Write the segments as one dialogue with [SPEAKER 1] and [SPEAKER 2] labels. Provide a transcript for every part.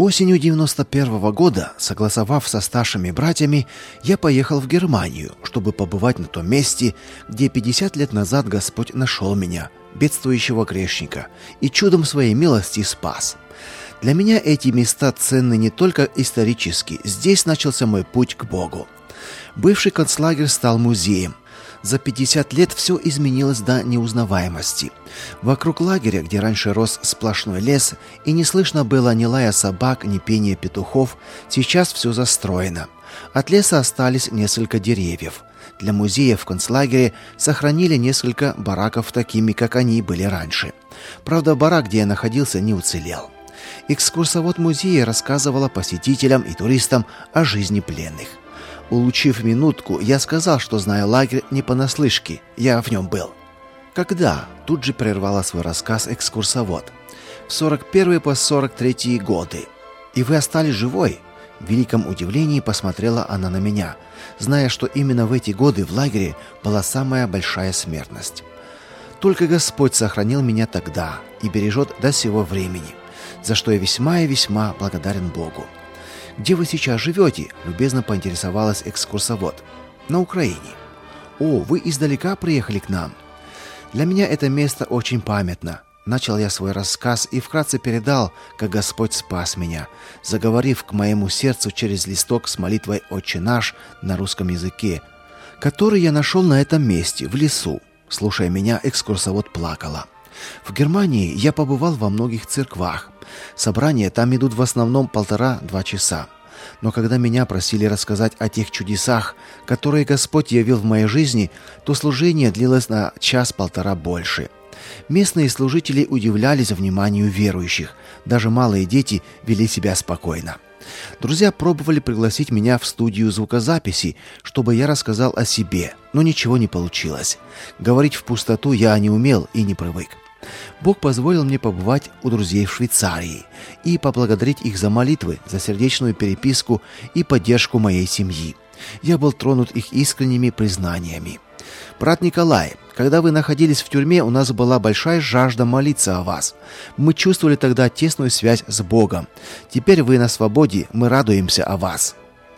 [SPEAKER 1] Осенью 91 года, согласовав со старшими братьями, я поехал в Германию, чтобы побывать на том месте, где 50 лет назад Господь нашел меня, бедствующего грешника, и чудом своей милости спас. Для меня эти места ценны не только исторически, здесь начался мой путь к Богу. Бывший концлагерь стал музеем. За 50 лет все изменилось до неузнаваемости. Вокруг лагеря, где раньше рос сплошной лес, и не слышно было ни лая собак, ни пения петухов, сейчас все застроено. От леса остались несколько деревьев. Для музея в концлагере сохранили несколько бараков такими, как они были раньше. Правда, барак, где я находился, не уцелел. Экскурсовод музея рассказывала посетителям и туристам о жизни пленных. Улучив минутку, я сказал, что знаю лагерь не понаслышке, я в нем был. Когда? Тут же прервала свой рассказ экскурсовод. В 41 по 43 годы. И вы остались живой? В великом удивлении посмотрела она на меня, зная, что именно в эти годы в лагере была самая большая смертность. Только Господь сохранил меня тогда и бережет до сего времени, за что я весьма и весьма благодарен Богу. «Где вы сейчас живете?» – любезно поинтересовалась экскурсовод. «На Украине». «О, вы издалека приехали к нам?» «Для меня это место очень памятно». Начал я свой рассказ и вкратце передал, как Господь спас меня, заговорив к моему сердцу через листок с молитвой «Отче наш» на русском языке, который я нашел на этом месте, в лесу. Слушая меня, экскурсовод плакала. В Германии я побывал во многих церквах. Собрания там идут в основном 1,5-2 часа. Но когда меня просили рассказать о тех чудесах, которые Господь явил в моей жизни, то служение длилось на 1-1,5 больше. Местные служители удивлялись вниманию верующих. Даже малые дети вели себя спокойно. Друзья пробовали пригласить меня в студию звукозаписи, чтобы я рассказал о себе, но ничего не получилось. Говорить в пустоту я не умел и не привык. Бог позволил мне побывать у друзей в Швейцарии и поблагодарить их за молитвы, за сердечную переписку и поддержку моей семьи. Я был тронут их искренними признаниями. «Брат Николай, когда вы находились в тюрьме, у нас была большая жажда молиться о вас. Мы чувствовали тогда тесную связь с Богом. Теперь вы на свободе, мы радуемся о вас.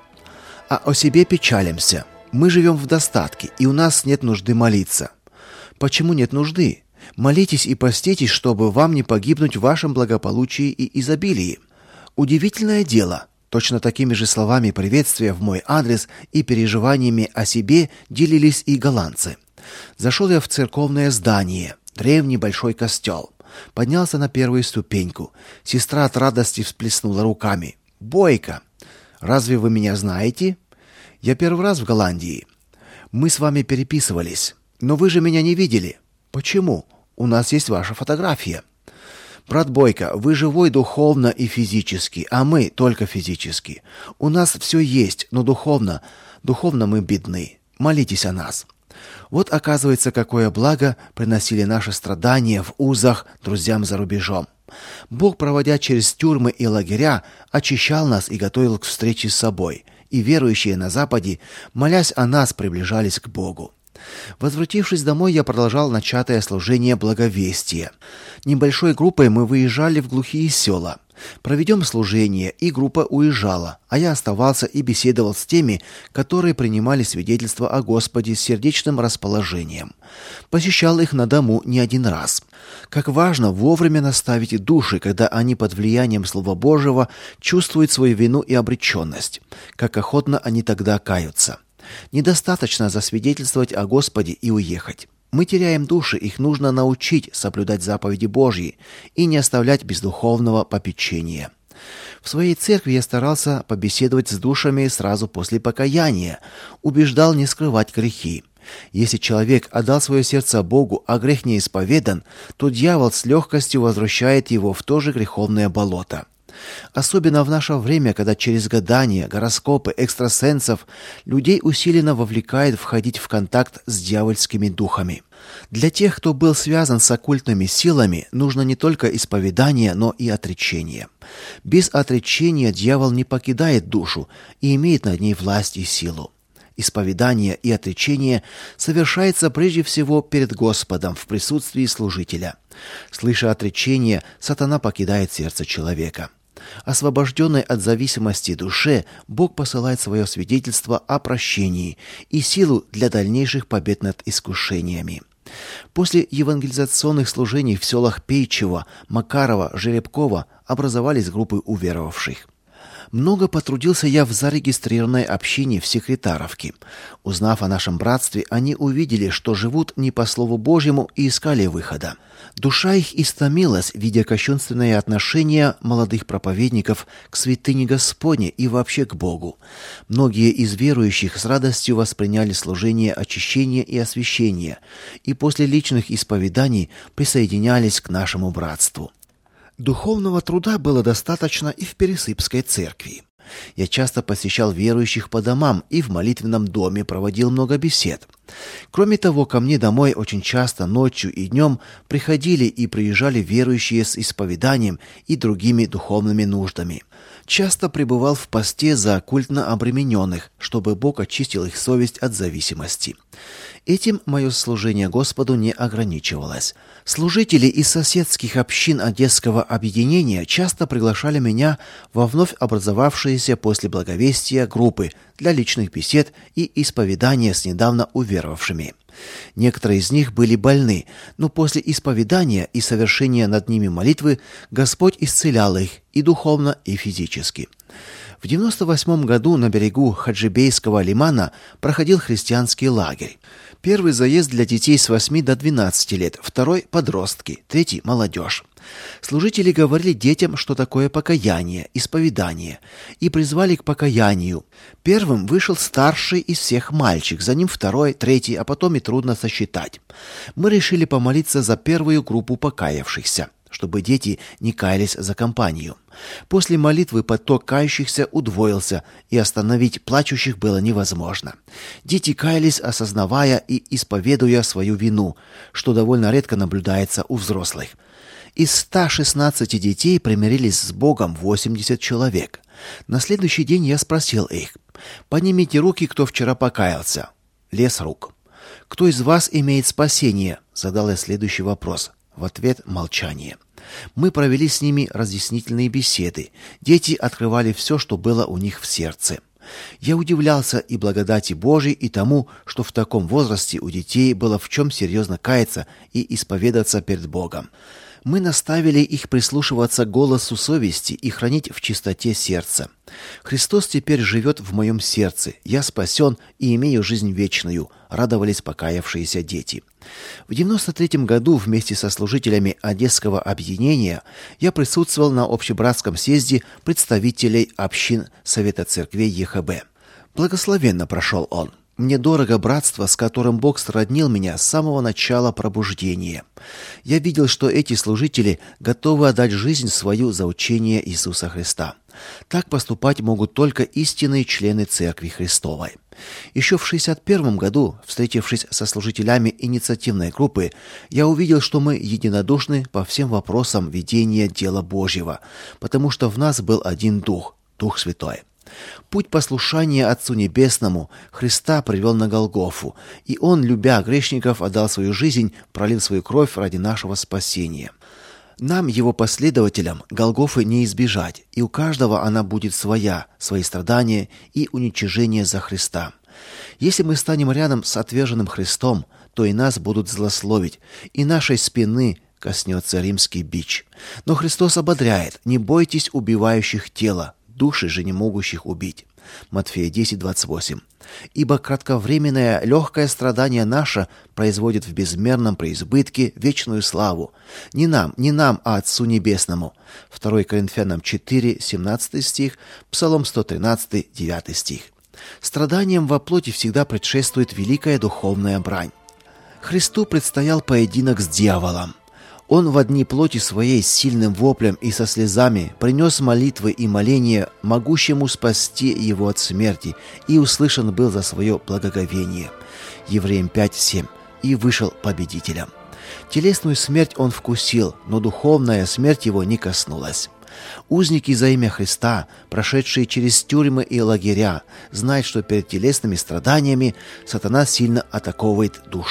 [SPEAKER 1] А о себе печалимся. Мы живем в достатке, и у нас нет нужды молиться». «Почему нет нужды? Молитесь и поститесь, чтобы вам не погибнуть в вашем благополучии и изобилии». Удивительное дело. Точно такими же словами приветствия в мой адрес и переживаниями о себе делились и голландцы. Зашел я в церковное здание, древний большой костел. Поднялся на первую ступеньку. Сестра от радости всплеснула руками. «Бойко! Разве вы меня знаете?» «Я первый раз в Голландии. Мы с вами переписывались. Но вы же меня не видели». «Почему? У нас есть ваша фотография». «Брат Бойко, вы живой духовно и физически, а мы только физически. У нас все есть, но духовно мы бедны. Молитесь о нас». Вот оказывается, какое благо приносили наши страдания в узах друзьям за рубежом. Бог, проводя через тюрьмы и лагеря, очищал нас и готовил к встрече с собой, и верующие на Западе, молясь о нас, приближались к Богу. Возвратившись домой, я продолжал начатое служение благовестия. Небольшой группой мы выезжали в глухие села. Проведем служение, и группа уезжала, а я оставался и беседовал с теми, которые принимали свидетельство о Господе с сердечным расположением. Посещал их на дому не один раз. Как важно вовремя наставить души, когда они под влиянием Слова Божьего чувствуют свою вину и обреченность. Как охотно они тогда каются. Недостаточно засвидетельствовать о Господе и уехать. Мы теряем души, их нужно научить соблюдать заповеди Божьи и не оставлять без духовного попечения. В своей церкви я старался побеседовать с душами сразу после покаяния, убеждал не скрывать грехи. Если человек отдал свое сердце Богу, а грех не исповедан, то дьявол с легкостью возвращает его в то же греховное болото. Особенно в наше время, когда через гадания, гороскопы, экстрасенсов людей усиленно вовлекает входить в контакт с дьявольскими духами. Для тех, кто был связан с оккультными силами, нужно не только исповедание, но и отречение. Без отречения дьявол не покидает душу и имеет над ней власть и силу. Исповедание и отречение совершается прежде всего перед Господом в присутствии служителя. Слыша отречение, сатана покидает сердце человека. Освобожденной от зависимости душе, Бог посылает свое свидетельство о прощении и силу для дальнейших побед над искушениями. После евангелизационных служений в селах Пейчево, Макарова, Жеребково образовались группы уверовавших. Много потрудился я в зарегистрированной общине в Секретаровке. Узнав о нашем братстве, они увидели, что живут не по Слову Божьему, и искали выхода. Душа их истомилась, видя кощунственное отношение молодых проповедников к святыне Господне и вообще к Богу. Многие из верующих с радостью восприняли служение очищения и освящения, и после личных исповеданий присоединялись к нашему братству. Духовного труда было достаточно и в Пересыпской церкви. Я часто посещал верующих по домам и в молитвенном доме проводил много бесед. Кроме того, ко мне домой очень часто ночью и днем приходили и приезжали верующие с исповеданием и другими духовными нуждами. Часто пребывал в посте за оккультно обремененных, чтобы Бог очистил их совесть от зависимости. Этим мое служение Господу не ограничивалось. Служители из соседских общин Одесского объединения часто приглашали меня во вновь образовавшиеся после благовестия группы для личных бесед и исповедания с недавно уверовавшими. Некоторые из них были больны, но после исповедания и совершения над ними молитвы Господь исцелял их и духовно, и физически. В 1998 году на берегу Хаджибейского лимана проходил христианский лагерь. Первый заезд для детей с 8 до 12 лет, второй – подростки, третий – молодежь. Служители говорили детям, что такое покаяние, исповедание, и призвали к покаянию. Первым вышел старший из всех мальчик, за ним второй, третий, а потом и трудно сосчитать. Мы решили помолиться за первую группу покаявшихся, чтобы дети не каялись за компанию. После молитвы поток кающихся удвоился, и остановить плачущих было невозможно. Дети каялись, осознавая и исповедуя свою вину, что довольно редко наблюдается у взрослых. Из 116 детей примирились с Богом 80 человек. На следующий день я спросил их: «Поднимите руки, кто вчера покаялся». Лес рук. «Кто из вас имеет спасение?» Задал я следующий вопрос. В ответ молчание. Мы провели с ними разъяснительные беседы. Дети открывали все, что было у них в сердце. Я удивлялся и благодати Божией, и тому, что в таком возрасте у детей было в чем серьезно каяться и исповедаться перед Богом. Мы наставили их прислушиваться к голосу совести и хранить в чистоте сердца. Христос теперь живет в моем сердце. Я спасен и имею жизнь вечную, радовались покаявшиеся дети. В 1993 году вместе со служителями Одесского объединения я присутствовал на общебратском съезде представителей общин Совета церквей ЕХБ. Благословенно прошел он. Мне дорого братство, с которым Бог сроднил меня с самого начала пробуждения. Я видел, что эти служители готовы отдать жизнь свою за учение Иисуса Христа. Так поступать могут только истинные члены Церкви Христовой. Еще в 1961 году, встретившись со служителями инициативной группы, я увидел, что мы единодушны по всем вопросам ведения дела Божьего, потому что в нас был один Дух, Дух Святой. Путь послушания Отцу Небесному Христа привел на Голгофу, и Он, любя грешников, отдал свою жизнь, пролил свою кровь ради нашего спасения. Нам, Его последователям, Голгофы не избежать, и у каждого она будет своя, свои страдания и уничижение за Христа. Если мы станем рядом с отверженным Христом, то и нас будут злословить, и нашей спины коснется римский бич. Но Христос ободряет: не бойтесь убивающих тело, души же не могущих убить. Матфея 10:28. Ибо кратковременное легкое страдание наше производит в безмерном преизбытке вечную славу. Не нам, а Отцу Небесному. 2 Коринфянам 4, 17 стих, Псалом 113, 9 стих. Страданиям во плоти всегда предшествует великая духовная брань. Христу предстоял поединок с дьяволом. Он в одни плоти своей с сильным воплем и со слезами принес молитвы и моления могущему спасти его от смерти, и услышан был за свое благоговение. Евреям 5:7. И вышел победителем. Телесную смерть он вкусил, но духовная смерть его не коснулась. Узники за имя Христа, прошедшие через тюрьмы и лагеря, знают, что перед телесными страданиями сатана сильно атаковывает душу.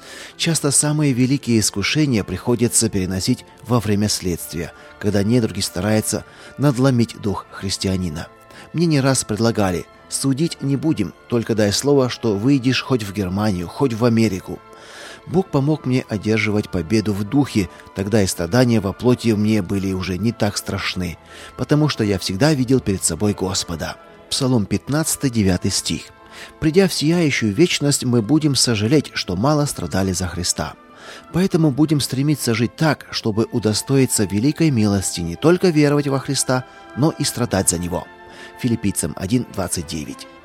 [SPEAKER 1] Часто самые великие искушения приходится переносить во время следствия, когда недруги стараются надломить дух христианина. Мне не раз предлагали: судить не будем, только дай слово, что выйдешь хоть в Германию, хоть в Америку. Бог помог мне одерживать победу в духе, тогда и страдания во плоти мне были уже не так страшны, потому что я всегда видел перед собой Господа. Псалом 15, 9 стих. Придя в сияющую вечность, мы будем сожалеть, что мало страдали за Христа. Поэтому будем стремиться жить так, чтобы удостоиться великой милости не только веровать во Христа, но и страдать за Него. Филиппийцам 1:29.